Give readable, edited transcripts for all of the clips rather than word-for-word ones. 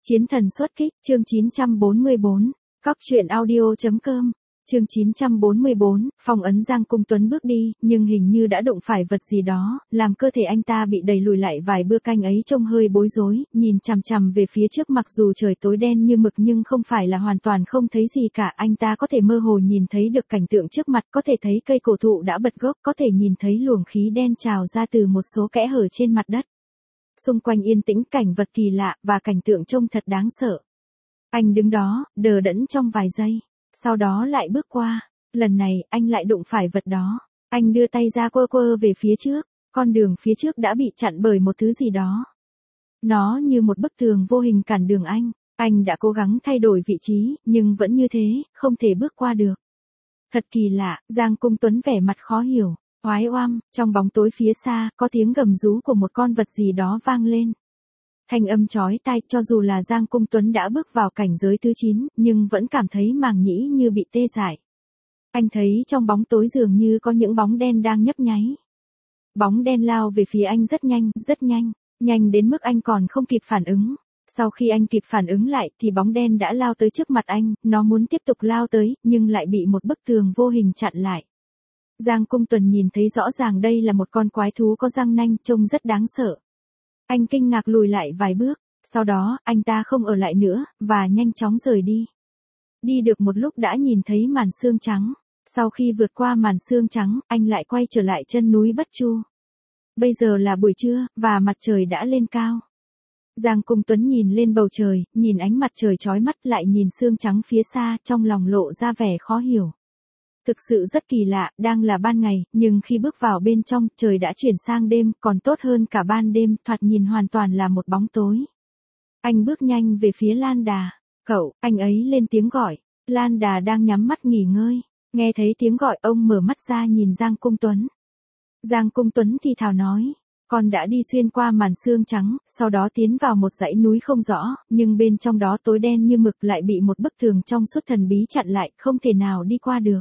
Chiến thần xuất kích, chương 944, Cóc truyện audio.com, chương 944, phong ấn Giang Cung Tuấn bước đi, nhưng hình như đã đụng phải vật gì đó, làm cơ thể anh ta bị đẩy lùi lại vài bước. Anh ấy trông hơi bối rối, nhìn chằm chằm về phía trước, mặc dù trời tối đen như mực nhưng không phải là hoàn toàn không thấy gì cả. Anh ta có thể mơ hồ nhìn thấy được cảnh tượng trước mặt, có thể thấy cây cổ thụ đã bật gốc, có thể nhìn thấy luồng khí đen trào ra từ một số kẽ hở trên mặt đất. Xung quanh yên tĩnh, cảnh vật kỳ lạ, và cảnh tượng trông thật đáng sợ. Anh đứng đó, đờ đẫn trong vài giây, sau đó lại bước qua. Lần này, anh lại đụng phải vật đó. Anh đưa tay ra quơ quơ về phía trước, con đường phía trước đã bị chặn bởi một thứ gì đó. Nó như một bức tường vô hình cản đường anh. Anh đã cố gắng thay đổi vị trí, nhưng vẫn như thế, không thể bước qua được. Thật kỳ lạ, Giang Cung Tuấn vẻ mặt khó hiểu. Oái oăm, trong bóng tối phía xa, có tiếng gầm rú của một con vật gì đó vang lên. Thanh âm chói tai, cho dù là Giang Cung Tuấn đã bước vào cảnh giới thứ 9, nhưng vẫn cảm thấy màng nhĩ như bị tê dại. Anh thấy trong bóng tối dường như có những bóng đen đang nhấp nháy. Bóng đen lao về phía anh rất nhanh, nhanh đến mức anh còn không kịp phản ứng. Sau khi anh kịp phản ứng lại thì bóng đen đã lao tới trước mặt anh, nó muốn tiếp tục lao tới, nhưng lại bị một bức tường vô hình chặn lại. Giang Cung Tuấn nhìn thấy rõ ràng đây là một con quái thú có răng nanh, trông rất đáng sợ. Anh kinh ngạc lùi lại vài bước, sau đó, anh ta không ở lại nữa, và nhanh chóng rời đi. Đi được một lúc đã nhìn thấy màn sương trắng. Sau khi vượt qua màn sương trắng, anh lại quay trở lại chân núi Bất Chu. Bây giờ là buổi trưa, và mặt trời đã lên cao. Giang Cung Tuấn nhìn lên bầu trời, nhìn ánh mặt trời chói mắt, lại nhìn sương trắng phía xa, trong lòng lộ ra vẻ khó hiểu. Thực sự rất kỳ lạ, đang là ban ngày, nhưng khi bước vào bên trong, trời đã chuyển sang đêm, còn tốt hơn cả ban đêm, thoạt nhìn hoàn toàn là một bóng tối. Anh bước nhanh về phía Lan Đà. Cậu, anh ấy lên tiếng gọi. Lan Đà đang nhắm mắt nghỉ ngơi. Nghe thấy tiếng gọi, ông mở mắt ra nhìn Giang Cung Tuấn. Giang Cung Tuấn thì thào nói. Con đã đi xuyên qua màn sương trắng, sau đó tiến vào một dãy núi không rõ, nhưng bên trong đó tối đen như mực, lại bị một bức tường trong suốt thần bí chặn lại, không thể nào đi qua được.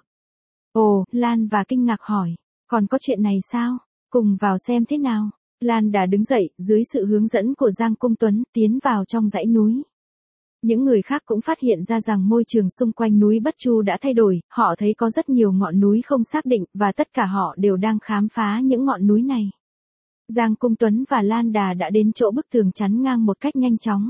Ồ, Lan và kinh ngạc hỏi, còn có chuyện này sao? Cùng vào xem thế nào. Lan đã đứng dậy, dưới sự hướng dẫn của Giang Cung Tuấn, tiến vào trong dãy núi. Những người khác cũng phát hiện ra rằng môi trường xung quanh núi Bất Chu đã thay đổi, họ thấy có rất nhiều ngọn núi không xác định, và tất cả họ đều đang khám phá những ngọn núi này. Giang Cung Tuấn và Lan Đà đã đến chỗ bức tường chắn ngang một cách nhanh chóng.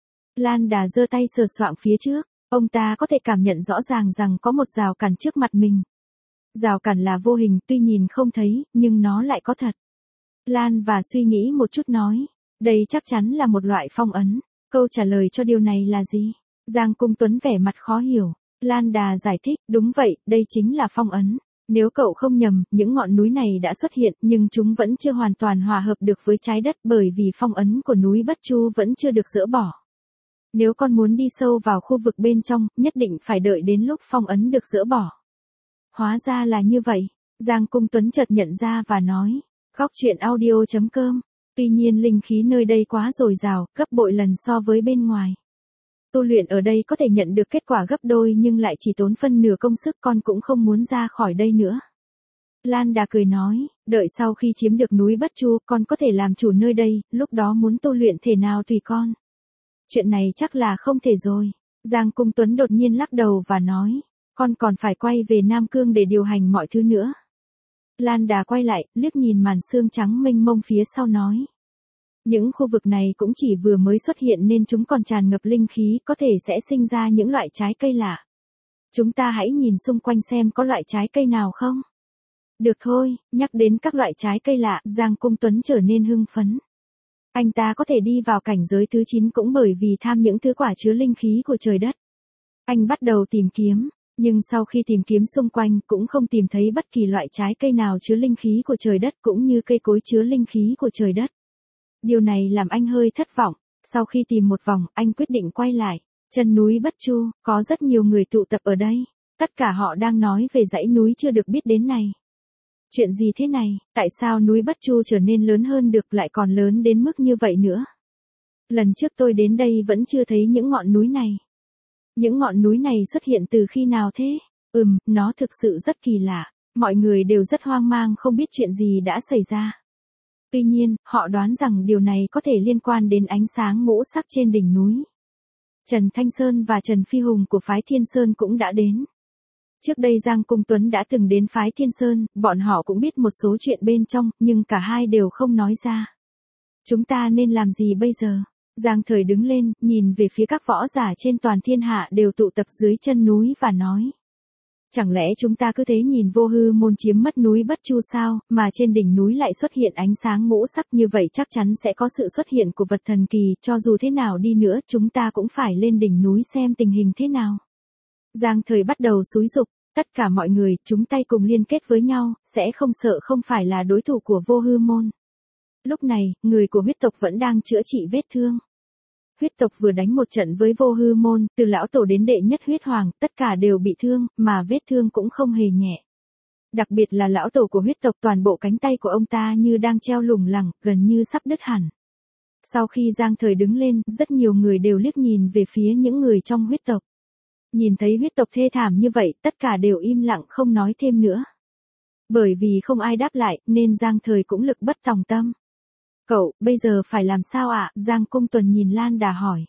Lan Đà giơ tay sờ soạng phía trước, ông ta có thể cảm nhận rõ ràng rằng có một rào cản trước mặt mình. Rào cản là vô hình, tuy nhìn không thấy, nhưng nó lại có thật. Lan và suy nghĩ một chút nói, đây chắc chắn là một loại phong ấn. Câu trả lời cho điều này là gì? Giang Cung Tuấn vẻ mặt khó hiểu. Lan Đà giải thích, đúng vậy, đây chính là phong ấn. Nếu cậu không nhầm, những ngọn núi này đã xuất hiện, nhưng chúng vẫn chưa hoàn toàn hòa hợp được với trái đất, bởi vì phong ấn của núi Bất Chu vẫn chưa được dỡ bỏ. Nếu con muốn đi sâu vào khu vực bên trong, nhất định phải đợi đến lúc phong ấn được dỡ bỏ. Hóa ra là như vậy. Giang Cung Tuấn chợt nhận ra và nói, Cóc truyện audio.com. Tuy nhiên linh khí nơi đây quá dồi dào, gấp bội lần so với bên ngoài. Tu luyện ở đây có thể nhận được kết quả gấp đôi nhưng lại chỉ tốn phân nửa công sức, con cũng không muốn ra khỏi đây nữa. Lan Đà cười nói, đợi sau khi chiếm được núi Bất Chu, con có thể làm chủ nơi đây, lúc đó muốn tu luyện thể nào tùy con. Chuyện này chắc là không thể rồi. Giang Cung Tuấn đột nhiên lắc đầu và nói, con còn phải quay về Nam Cương để điều hành mọi thứ nữa. Lan Đà quay lại, liếc nhìn màn sương trắng mênh mông phía sau nói. Những khu vực này cũng chỉ vừa mới xuất hiện nên chúng còn tràn ngập linh khí, có thể sẽ sinh ra những loại trái cây lạ. Chúng ta hãy nhìn xung quanh xem có loại trái cây nào không? Được thôi, nhắc đến các loại trái cây lạ, Giang Cung Tuấn trở nên hưng phấn. Anh ta có thể đi vào cảnh giới thứ 9 cũng bởi vì tham những thứ quả chứa linh khí của trời đất. Anh bắt đầu tìm kiếm. Nhưng sau khi tìm kiếm xung quanh cũng không tìm thấy bất kỳ loại trái cây nào chứa linh khí của trời đất cũng như cây cối chứa linh khí của trời đất. Điều này làm anh hơi thất vọng. Sau khi tìm một vòng, anh quyết định quay lại. Chân núi Bất Chu, có rất nhiều người tụ tập ở đây. Tất cả họ đang nói về dãy núi chưa được biết đến này. Chuyện gì thế này? Tại sao núi Bất Chu trở nên lớn hơn được, lại còn lớn đến mức như vậy nữa? Lần trước tôi đến đây vẫn chưa thấy những ngọn núi này. Những ngọn núi này xuất hiện từ khi nào thế? Nó thực sự rất kỳ lạ. Mọi người đều rất hoang mang không biết chuyện gì đã xảy ra. Tuy nhiên, họ đoán rằng điều này có thể liên quan đến ánh sáng ngũ sắc trên đỉnh núi. Trần Thanh Sơn và Trần Phi Hùng của phái Thiên Sơn cũng đã đến. Trước đây Giang Cung Tuấn đã từng đến phái Thiên Sơn, bọn họ cũng biết một số chuyện bên trong, nhưng cả hai đều không nói ra. Chúng ta nên làm gì bây giờ? Giang Thời đứng lên, nhìn về phía các võ giả trên toàn thiên hạ đều tụ tập dưới chân núi và nói. Chẳng lẽ chúng ta cứ thế nhìn Vô Hư Môn chiếm mất núi Bất Chu sao, mà trên đỉnh núi lại xuất hiện ánh sáng ngũ sắc như vậy, chắc chắn sẽ có sự xuất hiện của vật thần kỳ, cho dù thế nào đi nữa chúng ta cũng phải lên đỉnh núi xem tình hình thế nào. Giang Thời bắt đầu xúi giục, tất cả mọi người, chúng tay cùng liên kết với nhau, sẽ không sợ không phải là đối thủ của Vô Hư Môn. Lúc này, người của huyết tộc vẫn đang chữa trị vết thương. Huyết tộc vừa đánh một trận với Vô Hư Môn, từ lão tổ đến đệ nhất huyết hoàng, tất cả đều bị thương, mà vết thương cũng không hề nhẹ. Đặc biệt là lão tổ của huyết tộc, toàn bộ cánh tay của ông ta như đang treo lủng lẳng, gần như sắp đứt hẳn. Sau khi Giang Thời đứng lên, rất nhiều người đều liếc nhìn về phía những người trong huyết tộc. Nhìn thấy huyết tộc thê thảm như vậy, tất cả đều im lặng không nói thêm nữa. Bởi vì không ai đáp lại, nên Giang Thời cũng lực bất tòng tâm. Cậu, bây giờ phải làm sao ạ? Giang Cung Tuần nhìn Lan Đà hỏi.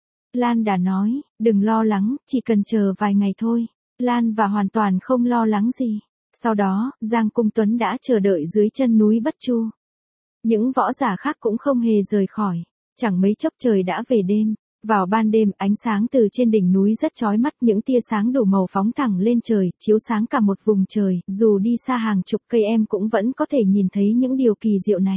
Lan Đà nói, đừng lo lắng, chỉ cần chờ vài ngày thôi. Lan và hoàn toàn không lo lắng gì. Sau đó, Giang Cung Tuấn đã chờ đợi dưới chân núi Bất Chu. Những võ giả khác cũng không hề rời khỏi. Chẳng mấy chốc trời đã về đêm. Vào ban đêm, ánh sáng từ trên đỉnh núi rất chói mắt, những tia sáng đủ màu phóng thẳng lên trời, chiếu sáng cả một vùng trời, dù đi xa hàng chục cây em cũng vẫn có thể nhìn thấy những điều kỳ diệu này.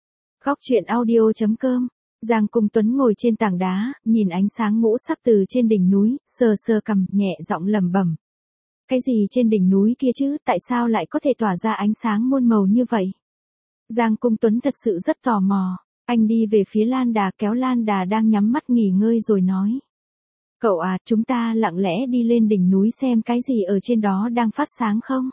Góc truyện audio.com. Giang Cung Tuấn ngồi trên tảng đá, nhìn ánh sáng ngũ sắc từ trên đỉnh núi, sờ sờ cằm, nhẹ giọng lẩm bẩm. Cái gì trên đỉnh núi kia chứ, tại sao lại có thể tỏa ra ánh sáng muôn màu như vậy? Giang Cung Tuấn thật sự rất tò mò. Anh đi về phía Lan Đà, kéo Lan Đà đang nhắm mắt nghỉ ngơi rồi nói. Cậu à, chúng ta lặng lẽ đi lên đỉnh núi xem cái gì ở trên đó đang phát sáng không?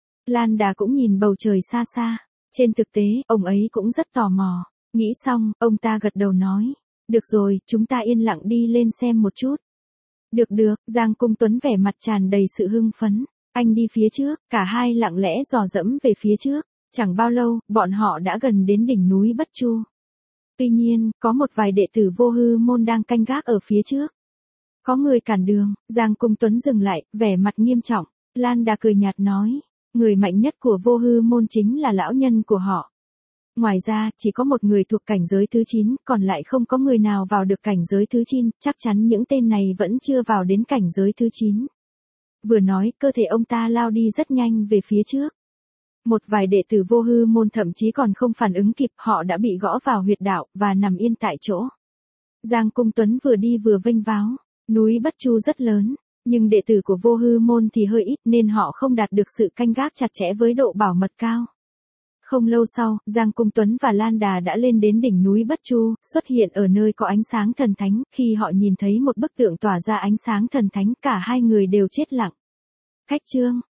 Lan Đà cũng nhìn bầu trời xa xa. Trên thực tế, ông ấy cũng rất tò mò. Nghĩ xong, ông ta gật đầu nói. Được rồi, chúng ta yên lặng đi lên xem một chút. Được, Giang Cung Tuấn vẻ mặt tràn đầy sự hưng phấn. Anh đi phía trước, cả hai lặng lẽ dò dẫm về phía trước. Chẳng bao lâu, bọn họ đã gần đến đỉnh núi Bất Chu. Tuy nhiên, có một vài đệ tử Vô Hư Môn đang canh gác ở phía trước. Có người cản đường, Giang Cung Tuấn dừng lại, vẻ mặt nghiêm trọng. Lan Đà cười nhạt nói. Người mạnh nhất của Vô Hư Môn chính là lão nhân của họ. Ngoài ra, chỉ có một người thuộc cảnh giới thứ 9, còn lại không có người nào vào được cảnh giới thứ 9, chắc chắn những tên này vẫn chưa vào đến cảnh giới thứ 9. Vừa nói, cơ thể ông ta lao đi rất nhanh về phía trước. Một vài đệ tử Vô Hư Môn thậm chí còn không phản ứng kịp, họ đã bị gõ vào huyệt đạo, và nằm yên tại chỗ. Giang Cung Tuấn vừa đi vừa vênh váo. Núi Bất Chu rất lớn, nhưng đệ tử của Vô Hư Môn thì hơi ít, nên họ không đạt được sự canh gác chặt chẽ với độ bảo mật cao. Không lâu sau, Giang Cung Tuấn và Lan Đà đã lên đến đỉnh núi Bất Chu, xuất hiện ở nơi có ánh sáng thần thánh. Khi họ nhìn thấy một bức tượng tỏa ra ánh sáng thần thánh, cả hai người đều chết lặng. Khách trương,